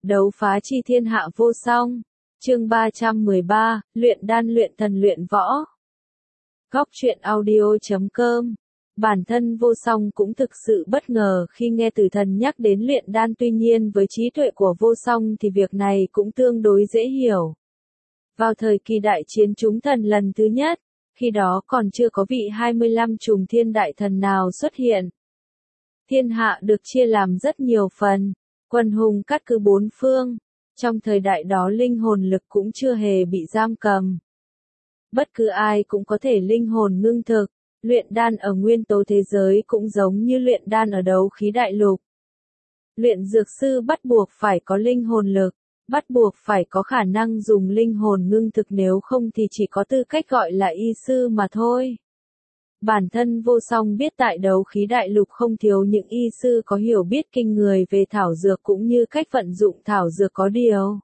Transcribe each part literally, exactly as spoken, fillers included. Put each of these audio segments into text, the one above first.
Đấu phá chi thiên hạ vô song. Chương ba trăm mười ba, luyện đan luyện thần luyện võ. Góc truyện audio chấm com. Bản thân Vô Song cũng thực sự bất ngờ khi nghe Tử Thần nhắc đến luyện đan, tuy nhiên với trí tuệ của Vô Song thì việc này cũng tương đối dễ hiểu. Vào thời kỳ đại chiến chúng thần lần thứ nhất, khi đó còn chưa có vị hai mươi lăm trùng thiên đại thần nào xuất hiện. Thiên hạ được chia làm rất nhiều phần, quần hùng cát cứ bốn phương. Trong thời đại đó linh hồn lực cũng chưa hề bị giam cầm. Bất cứ ai cũng có thể linh hồn ngưng thực, luyện đan ở nguyên tố thế giới cũng giống như luyện đan ở đấu khí đại lục. Luyện dược sư bắt buộc phải có linh hồn lực, bắt buộc phải có khả năng dùng linh hồn ngưng thực, nếu không thì chỉ có tư cách gọi là y sư mà thôi. Bản thân Vô Song biết tại đấu khí đại lục không thiếu những y sư có hiểu biết kinh người về thảo dược cũng như cách vận dụng thảo dược, có điều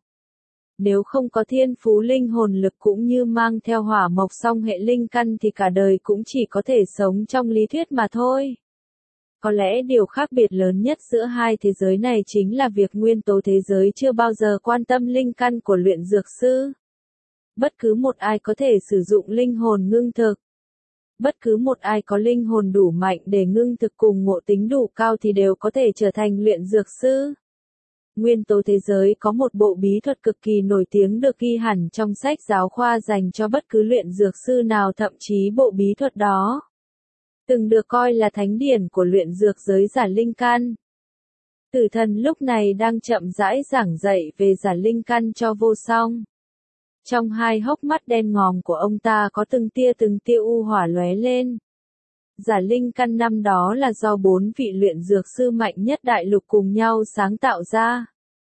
nếu không có thiên phú linh hồn lực cũng như mang theo hỏa mộc song hệ linh căn thì cả đời cũng chỉ có thể sống trong lý thuyết mà thôi. Có lẽ điều khác biệt lớn nhất giữa hai thế giới này chính là việc nguyên tố thế giới chưa bao giờ quan tâm linh căn của luyện dược sư. Bất cứ một ai có thể sử dụng linh hồn ngưng thực. Bất cứ một ai có linh hồn đủ mạnh để ngưng thực cùng ngộ tính đủ cao thì đều có thể trở thành luyện dược sư. Nguyên tố thế giới có một bộ bí thuật cực kỳ nổi tiếng được ghi hẳn trong sách giáo khoa dành cho bất cứ luyện dược sư nào, thậm chí bộ bí thuật đó từng được coi là thánh điển của luyện dược giới giả linh căn. Tử Thần lúc này đang chậm rãi giảng dạy về giả linh căn cho Vô Song. Trong hai hốc mắt đen ngòm của ông ta có từng tia từng tia u hỏa lóe lên. Giả linh căn năm đó là do bốn vị luyện dược sư mạnh nhất đại lục cùng nhau sáng tạo ra.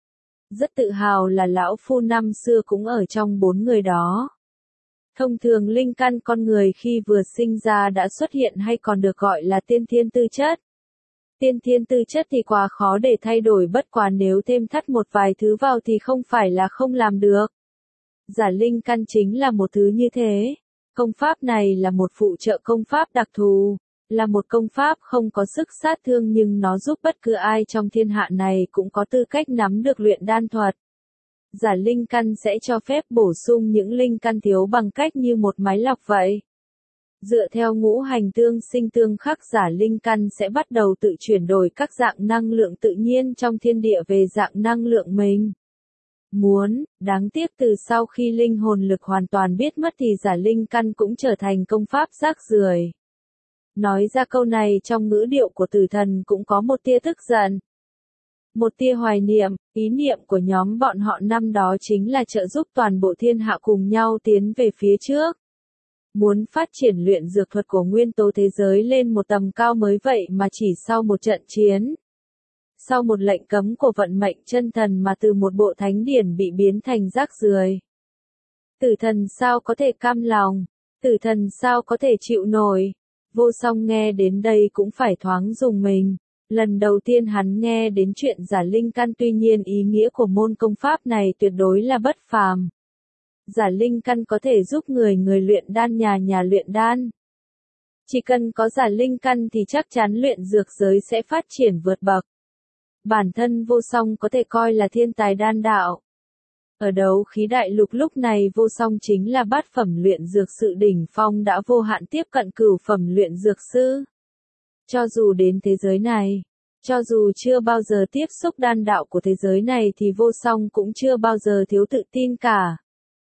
Rất tự hào là lão phu năm xưa cũng ở trong bốn người đó. Thông thường linh căn con người khi vừa sinh ra đã xuất hiện hay còn được gọi là tiên thiên tư chất. Tiên thiên tư chất thì quá khó để thay đổi, bất quá nếu thêm thắt một vài thứ vào thì không phải là không làm được. Giả linh căn chính là một thứ như thế. Công pháp này là một phụ trợ công pháp đặc thù, là một công pháp không có sức sát thương nhưng nó giúp bất cứ ai trong thiên hạ này cũng có tư cách nắm được luyện đan thuật. Giả linh căn sẽ cho phép bổ sung những linh căn thiếu bằng cách như một máy lọc vậy. Dựa theo ngũ hành tương sinh tương khắc, giả linh căn sẽ bắt đầu tự chuyển đổi các dạng năng lượng tự nhiên trong thiên địa về dạng năng lượng mình muốn. Đáng tiếc từ sau khi linh hồn lực hoàn toàn biết mất thì giả linh căn cũng trở thành công pháp rác rưởi. Nói ra câu này trong ngữ điệu của Tử Thần cũng có một tia tức giận, một tia hoài niệm. Ý niệm của nhóm bọn họ năm đó chính là trợ giúp toàn bộ thiên hạ cùng nhau tiến về phía trước. Muốn phát triển luyện dược thuật của nguyên tố thế giới lên một tầm cao mới, vậy mà chỉ sau một trận chiến, sau một lệnh cấm của vận mệnh chân thần mà từ một bộ thánh điển bị biến thành rác rưởi. Tử Thần sao có thể cam lòng? Tử Thần sao có thể chịu nổi? Vô Song nghe đến đây cũng phải thoáng rùng mình. Lần đầu tiên hắn nghe đến chuyện giả linh căn, tuy nhiên ý nghĩa của môn công pháp này tuyệt đối là bất phàm. Giả linh căn có thể giúp người người luyện đan nhà nhà luyện đan. Chỉ cần có giả linh căn thì chắc chắn luyện dược giới sẽ phát triển vượt bậc. Bản thân Vô Song có thể coi là thiên tài đan đạo. Ở đấu khí đại lục lúc này Vô Song chính là bát phẩm luyện dược sự đỉnh phong, đã vô hạn tiếp cận cửu phẩm luyện dược sư. Cho dù đến thế giới này, cho dù chưa bao giờ tiếp xúc đan đạo của thế giới này thì Vô Song cũng chưa bao giờ thiếu tự tin cả.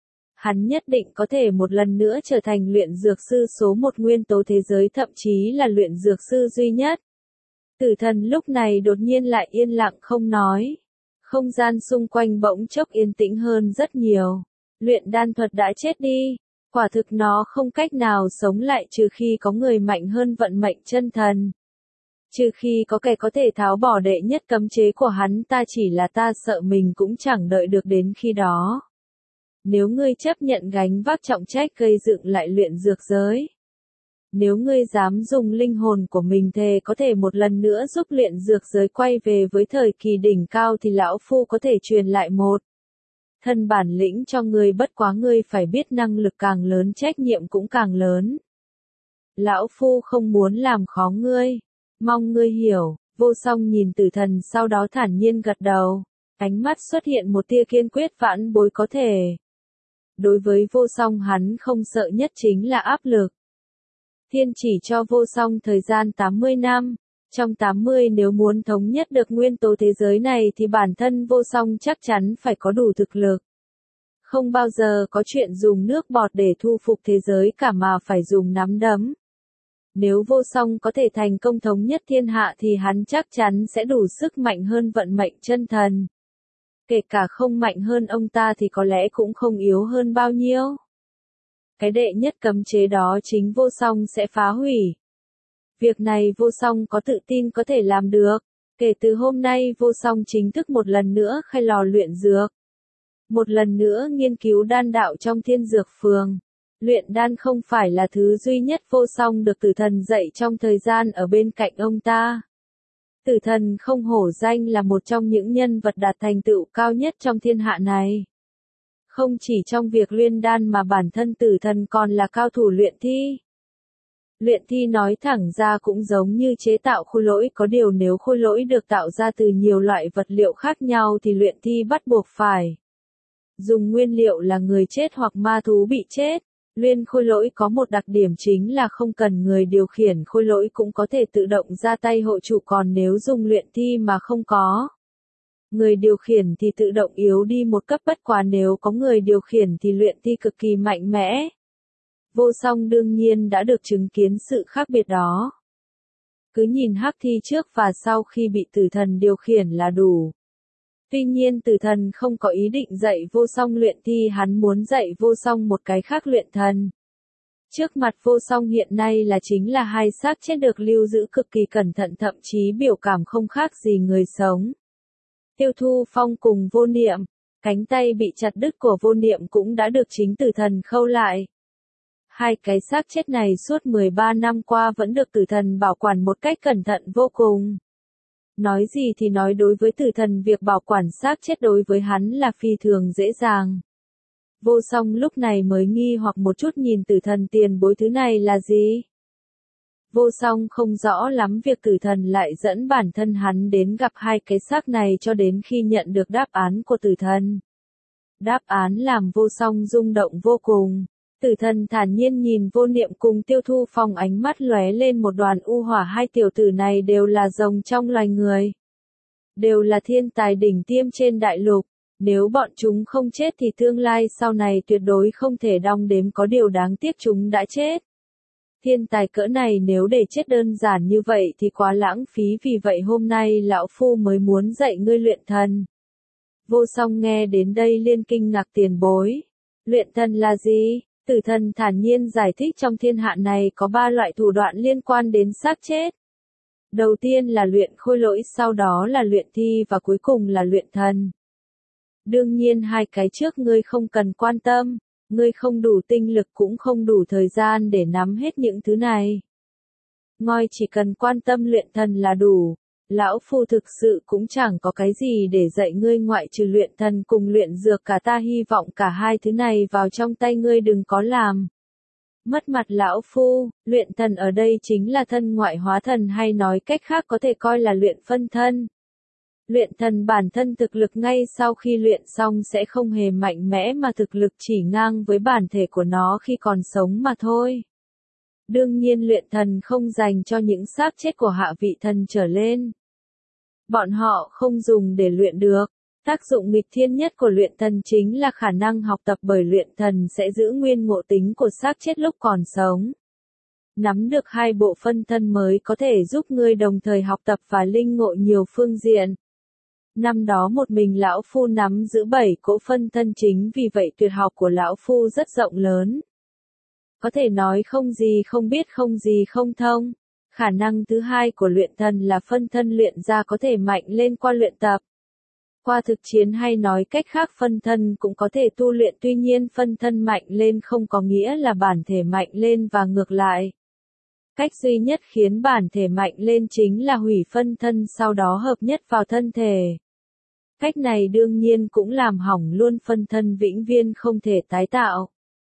Hắn nhất định có thể một lần nữa trở thành luyện dược sư số một nguyên tố thế giới, thậm chí là luyện dược sư duy nhất. Tử Thần lúc này đột nhiên lại yên lặng không nói. Không gian xung quanh bỗng chốc yên tĩnh hơn rất nhiều. Luyện đan thuật đã chết đi. Quả thực nó không cách nào sống lại trừ khi có người mạnh hơn vận mệnh chân thần. Trừ khi có kẻ có thể tháo bỏ đệ nhất cấm chế của hắn ta, chỉ là ta sợ mình cũng chẳng đợi được đến khi đó. Nếu ngươi chấp nhận gánh vác trọng trách gây dựng lại luyện dược giới, nếu ngươi dám dùng linh hồn của mình thề có thể một lần nữa giúp luyện dược giới quay về với thời kỳ đỉnh cao thì lão phu có thể truyền lại một thân bản lĩnh cho ngươi, bất quá ngươi phải biết năng lực càng lớn trách nhiệm cũng càng lớn. Lão phu không muốn làm khó ngươi, mong ngươi hiểu. Vô Song nhìn Tử Thần sau đó thản nhiên gật đầu. Ánh mắt xuất hiện một tia kiên quyết vãn bối có thể. Đối với vô song hắn không sợ nhất chính là áp lực. Thiên chỉ cho vô song thời gian tám mươi năm. Trong tám mươi nếu muốn thống nhất được nguyên tố thế giới này thì bản thân vô song chắc chắn phải có đủ thực lực. Không bao giờ có chuyện dùng nước bọt để thu phục thế giới cả mà phải dùng nắm đấm. Nếu vô song có thể thành công thống nhất thiên hạ thì hắn chắc chắn sẽ đủ sức mạnh hơn vận mệnh chân thần. Kể cả không mạnh hơn ông ta thì có lẽ cũng không yếu hơn bao nhiêu. Cái đệ nhất cấm chế đó chính vô song sẽ phá hủy. Việc này vô song có tự tin có thể làm được. Kể từ hôm nay vô song chính thức một lần nữa khai lò luyện dược. Một lần nữa nghiên cứu đan đạo trong thiên dược phường. Luyện đan không phải là thứ duy nhất vô song được tử thần dạy trong thời gian ở bên cạnh ông ta. Tử thần không hổ danh là một trong những nhân vật đạt thành tựu cao nhất trong thiên hạ này. Không chỉ trong việc luyện đan mà bản thân tử thần còn là cao thủ luyện thi. Luyện thi nói thẳng ra cũng giống như chế tạo khôi lỗi, có điều nếu khôi lỗi được tạo ra từ nhiều loại vật liệu khác nhau thì luyện thi bắt buộc phải dùng nguyên liệu là người chết hoặc ma thú bị chết. Luyện khôi lỗi có một đặc điểm chính là không cần người điều khiển khôi lỗi cũng có thể tự động ra tay hộ chủ, còn nếu dùng luyện thi mà không có người điều khiển thì tự động yếu đi một cấp, bất quá nếu có người điều khiển thì luyện thi cực kỳ mạnh mẽ. Vô song đương nhiên đã được chứng kiến sự khác biệt đó. Cứ nhìn hắc thi trước và sau khi bị tử thần điều khiển là đủ. Tuy nhiên tử thần không có ý định dạy vô song luyện thi, hắn muốn dạy vô song một cái khác luyện thần. Trước mặt vô song hiện nay là chính là hai xác chết được lưu giữ cực kỳ cẩn thận, thậm chí biểu cảm không khác gì người sống. Tiêu Thu Phong cùng Vô Niệm, cánh tay bị chặt đứt của Vô Niệm cũng đã được chính tử thần khâu lại. Hai cái xác chết này suốt mười ba năm qua vẫn được tử thần bảo quản một cách cẩn thận vô cùng. Nói gì thì nói, đối với tử thần việc bảo quản xác chết đối với hắn là phi thường dễ dàng. Vô song lúc này mới nghi hoặc một chút nhìn tử thần tiền bối thứ này là gì. Vô song không rõ lắm việc tử thần lại dẫn bản thân hắn đến gặp hai cái xác này cho đến khi nhận được đáp án của tử thần. Đáp án làm vô song rung động vô cùng. Tử thần thản nhiên nhìn Vô Niệm cùng Tiêu Thu Phong, ánh mắt lóe lên một đoàn u hỏa. Hai tiểu tử này đều là rồng trong loài người. Đều là thiên tài đỉnh tiêm trên đại lục. Nếu bọn chúng không chết thì tương lai sau này tuyệt đối không thể đong đếm, có điều đáng tiếc chúng đã chết. Thiên tài cỡ này nếu để chết đơn giản như vậy thì quá lãng phí, vì vậy hôm nay lão phu mới muốn dạy ngươi luyện thần. Vô song nghe đến đây liên kinh ngạc, tiền bối. Luyện thần là gì? Tử thần thản nhiên giải thích, trong thiên hạ này có ba loại thủ đoạn liên quan đến xác chết. Đầu tiên là luyện khôi lỗi, sau đó là luyện thi và cuối cùng là luyện thần. Đương nhiên hai cái trước ngươi không cần quan tâm, ngươi không đủ tinh lực cũng không đủ thời gian để nắm hết những thứ này. Ngoi chỉ cần quan tâm luyện thần là đủ. Lão phu thực sự cũng chẳng có cái gì để dạy ngươi ngoại trừ luyện thần cùng luyện dược, cả ta hy vọng cả hai thứ này vào trong tay ngươi đừng có làm mất mặt lão phu. Luyện thần ở đây chính là thân ngoại hóa thần, hay nói cách khác có thể coi là luyện phân thân. Luyện thần bản thân thực lực ngay sau khi luyện xong sẽ không hề mạnh mẽ, mà thực lực chỉ ngang với bản thể của nó khi còn sống mà thôi. Đương nhiên luyện thần không dành cho những xác chết của hạ vị thần trở lên. Bọn họ không dùng để luyện được. Tác dụng nghịch thiên nhất của luyện thần chính là khả năng học tập, bởi luyện thần sẽ giữ nguyên ngộ tính của xác chết lúc còn sống. Nắm được hai bộ phân thân mới có thể giúp ngươi đồng thời học tập và linh ngộ nhiều phương diện. Năm đó một mình lão phu nắm giữ bảy cỗ phân thân, chính vì vậy tuyệt học của lão phu rất rộng lớn. Có thể nói không gì không biết, không gì không thông. Khả năng thứ hai của luyện thần là phân thân luyện ra có thể mạnh lên qua luyện tập. Qua thực chiến, hay nói cách khác phân thân cũng có thể tu luyện, tuy nhiên phân thân mạnh lên không có nghĩa là bản thể mạnh lên và ngược lại. Cách duy nhất khiến bản thể mạnh lên chính là hủy phân thân sau đó hợp nhất vào thân thể. Cách này đương nhiên cũng làm hỏng luôn phân thân, vĩnh viễn không thể tái tạo.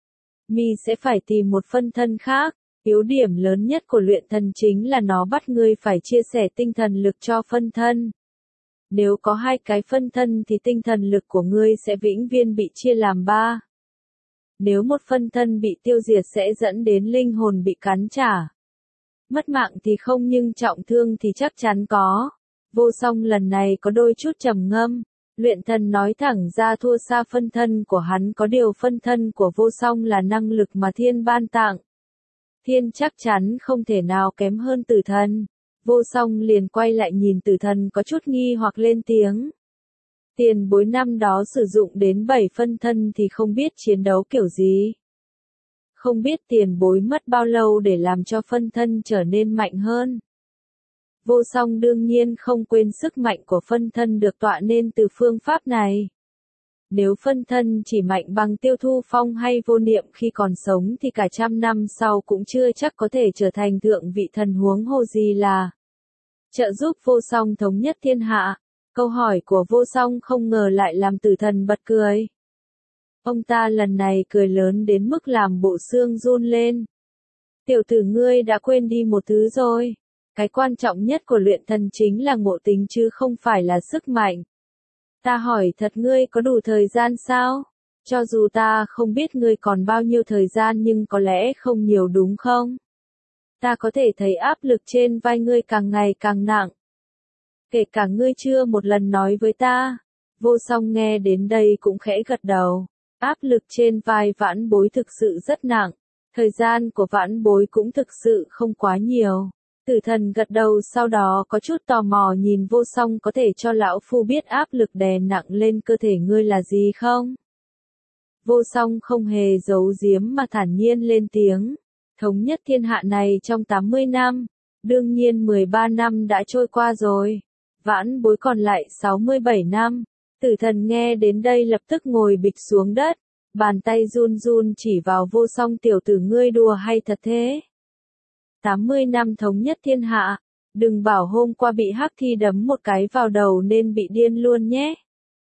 Mi sẽ phải tìm một phân thân khác. Yếu điểm lớn nhất của luyện thần chính là nó bắt ngươi phải chia sẻ tinh thần lực cho phân thân. Nếu có hai cái phân thân thì tinh thần lực của ngươi sẽ vĩnh viễn bị chia làm ba. Nếu một phân thân bị tiêu diệt sẽ dẫn đến linh hồn bị cắn trả. Mất mạng thì không nhưng trọng thương thì chắc chắn có. Vô Song lần này có đôi chút trầm ngâm. Luyện thần nói thẳng ra thua xa phân thân của hắn, có điều phân thân của Vô Song là năng lực mà thiên ban tặng. Thiên chắc chắn không thể nào kém hơn tử thần. Vô Song liền quay lại nhìn tử thần có chút nghi hoặc lên tiếng. Tiền bối năm đó sử dụng đến bảy phân thân thì không biết chiến đấu kiểu gì. Không biết tiền bối mất bao lâu để làm cho phân thân trở nên mạnh hơn. Vô Song đương nhiên không quên sức mạnh của phân thân được tọa nên từ phương pháp này. Nếu phân thân chỉ mạnh bằng Tiêu Thu Phong hay Vô Niệm khi còn sống thì cả trăm năm sau cũng chưa chắc có thể trở thành thượng vị thần, huống hồ gì là trợ giúp Vô Song thống nhất thiên hạ. Câu hỏi của Vô Song không ngờ lại làm tử thần bật cười. Ông ta lần này cười lớn đến mức làm bộ xương run lên. Tiểu tử ngươi đã quên đi một thứ rồi. Cái quan trọng nhất của luyện thần chính là ngộ tính chứ không phải là sức mạnh. Ta hỏi thật, ngươi có đủ thời gian sao? Cho dù ta không biết ngươi còn bao nhiêu thời gian nhưng có lẽ không nhiều đúng không? Ta có thể thấy áp lực trên vai ngươi càng ngày càng nặng. Kể cả ngươi chưa một lần nói với ta. Vô Song nghe đến đây cũng khẽ gật đầu. Áp lực trên vai Vãn Bối thực sự rất nặng. Thời gian của Vãn Bối cũng thực sự không quá nhiều. Tử thần gật đầu, sau đó có chút tò mò nhìn Vô Song, có thể cho lão phu biết áp lực đè nặng lên cơ thể ngươi là gì không? Vô Song không hề giấu giếm mà thản nhiên lên tiếng. Thống nhất thiên hạ này trong tám mươi năm, đương nhiên mười ba năm đã trôi qua rồi. Vãn Bối còn lại sáu mươi bảy năm. Tử thần nghe đến đây lập tức ngồi bịch xuống đất, bàn tay run run chỉ vào Vô Song, tiểu tử ngươi đùa hay thật thế? tám mươi năm thống nhất thiên hạ, đừng bảo hôm qua bị hắc thi đấm một cái vào đầu nên bị điên luôn nhé.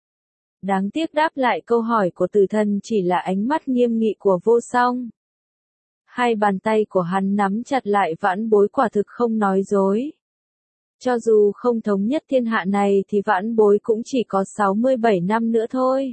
Đáng tiếc đáp lại câu hỏi của tử thần chỉ là ánh mắt nghiêm nghị của Vô Song. Hai bàn tay của hắn nắm chặt lại. Vãn Bối quả thực không nói dối. Cho dù không thống nhất thiên hạ này thì Vãn Bối cũng chỉ có sáu mươi bảy năm nữa thôi.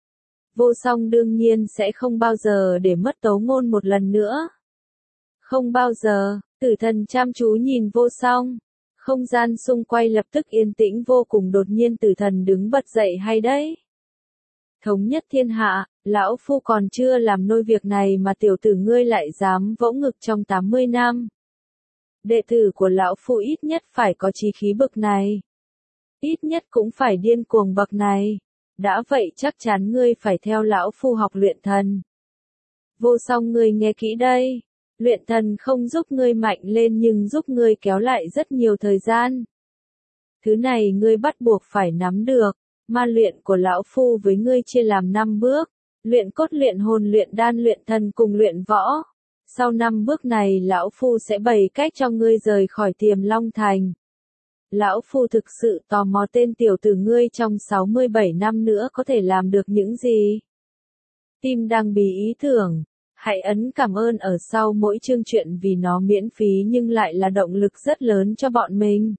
Vô Song đương nhiên sẽ không bao giờ để mất Tấu Ngôn một lần nữa. Không bao giờ. Tử thần chăm chú nhìn Vô Song. Không gian xung quanh lập tức yên tĩnh vô cùng. Đột nhiên tử thần đứng bật dậy, hay đấy. Thống nhất thiên hạ, lão phu còn chưa làm nôi việc này mà tiểu tử ngươi lại dám vỗ ngực trong tám mươi năm. Đệ tử của lão phu ít nhất phải có chí khí bực này. Ít nhất cũng phải điên cuồng bậc này. Đã vậy chắc chắn ngươi phải theo lão phu học luyện thần. Vô Song, ngươi nghe kỹ đây. Luyện thần không giúp ngươi mạnh lên nhưng giúp ngươi kéo lại rất nhiều thời gian. Thứ này ngươi bắt buộc phải nắm được. Ma luyện của lão phu với ngươi chia làm năm bước. Luyện cốt, luyện hồn, luyện đan, luyện thần cùng luyện võ. Sau năm bước này lão phu sẽ bày cách cho ngươi rời khỏi Tiềm Long Thành. Lão phu thực sự tò mò tên tiểu tử ngươi trong sáu mươi bảy năm nữa có thể làm được những gì. Tim đang bí ý tưởng. Hãy ấn cảm ơn ở sau mỗi chương truyện vì nó miễn phí nhưng lại là động lực rất lớn cho bọn mình.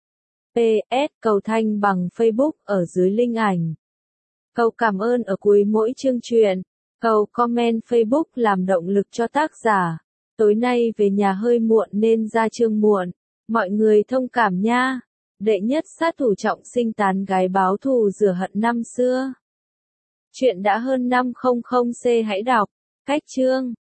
pê ét Cầu thanh bằng Facebook ở dưới link ảnh. Cầu cảm ơn ở cuối mỗi chương truyện. Cầu comment Facebook làm động lực cho tác giả. Tối nay về nhà hơi muộn nên ra chương muộn. Mọi người thông cảm nha. Đệ nhất sát thủ trọng sinh tán gái báo thù rửa hận năm xưa. Chuyện đã hơn năm trăm C hãy đọc. Cách chương